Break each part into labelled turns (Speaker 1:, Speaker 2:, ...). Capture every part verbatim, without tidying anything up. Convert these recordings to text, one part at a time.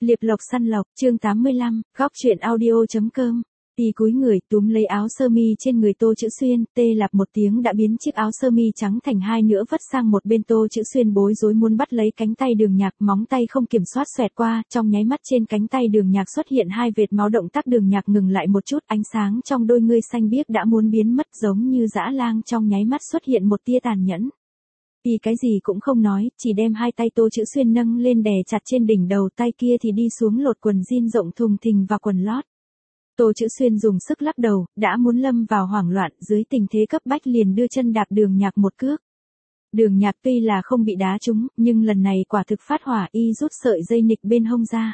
Speaker 1: Liệp lộc săn lộc, chương tám mươi lăm, góc truyện audio.com. Tì cúi người túm lấy áo sơ mi trên người Tô Chữ Xuyên, tê lạp một tiếng đã biến chiếc áo sơ mi trắng thành hai nửa vất sang một bên. Tô Chữ Xuyên bối rối muốn bắt lấy cánh tay Đường Nhạc, móng tay không kiểm soát xoẹt qua, trong nháy mắt trên cánh tay Đường Nhạc xuất hiện hai vệt máu. Động tác Đường Nhạc ngừng lại một chút, ánh sáng trong đôi ngươi xanh biếc đã muốn biến mất, giống như dã lang trong nháy mắt xuất hiện một tia tàn nhẫn. Vì cái gì cũng không nói, chỉ đem hai tay Tô Chữ Xuyên nâng lên đè chặt trên đỉnh đầu, tay kia thì đi xuống lột quần jean rộng thùng thình và quần lót. Tô Chữ Xuyên dùng sức lắc đầu, đã muốn lâm vào hoảng loạn, dưới tình thế cấp bách liền đưa chân đạp Đường Nhạc một cước. Đường Nhạc tuy là không bị đá trúng, nhưng lần này quả thực phát hỏa, y rút sợi dây nịch bên hông ra.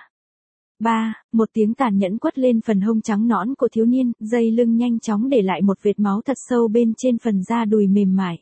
Speaker 1: Ba, một tiếng tàn nhẫn quất lên phần hông trắng nõn của thiếu niên, dây lưng nhanh chóng để lại một vệt máu thật sâu bên trên phần da đùi mềm mại.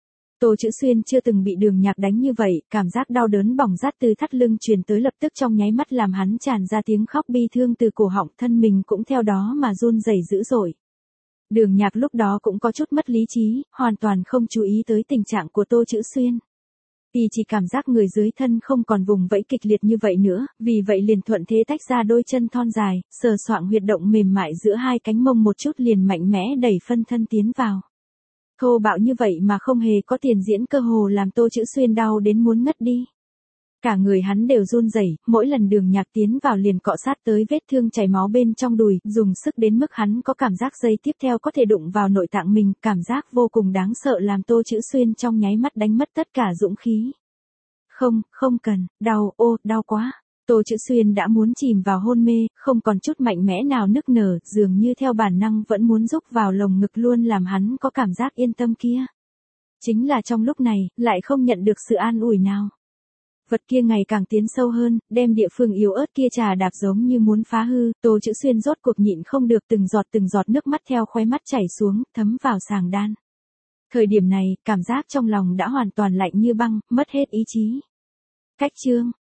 Speaker 1: Tô Chữ Xuyên chưa từng bị Đường Nhạc đánh như vậy, cảm giác đau đớn bỏng rát từ thắt lưng truyền tới lập tức trong nháy mắt làm hắn tràn ra tiếng khóc bi thương từ cổ họng, thân mình cũng theo đó mà run rẩy dữ dội. Đường Nhạc lúc đó cũng có chút mất lý trí, hoàn toàn không chú ý tới tình trạng của Tô Chữ Xuyên. Y chỉ cảm giác người dưới thân không còn vùng vẫy kịch liệt như vậy nữa, vì vậy liền thuận thế tách ra đôi chân thon dài, sờ soạng huyệt động mềm mại giữa hai cánh mông một chút liền mạnh mẽ đẩy phân thân tiến vào. Thô bạo như vậy mà không hề có tiền diễn, cơ hồ làm Tô Chữ Xuyên đau đến muốn ngất đi. Cả người hắn đều run rẩy, mỗi lần Đường Nhạc tiến vào liền cọ sát tới vết thương chảy máu bên trong đùi, dùng sức đến mức hắn có cảm giác giây tiếp theo có thể đụng vào nội tạng mình, cảm giác vô cùng đáng sợ làm Tô Chữ Xuyên trong nháy mắt đánh mất tất cả dũng khí. Không, không cần, đau, ô, đau quá. Tô Chữ Xuyên đã muốn chìm vào hôn mê, không còn chút mạnh mẽ nào nức nở, dường như theo bản năng vẫn muốn rúc vào lồng ngực luôn làm hắn có cảm giác yên tâm kia. Chính là trong lúc này, lại không nhận được sự an ủi nào. Vật kia ngày càng tiến sâu hơn, đem địa phương yếu ớt kia trà đạp giống như muốn phá hư. Tô Chữ Xuyên rốt cuộc nhịn không được, từng giọt từng giọt nước mắt theo khóe mắt chảy xuống, thấm vào sàng đan. Thời điểm này, cảm giác trong lòng đã hoàn toàn lạnh như băng, mất hết ý chí. Cách chương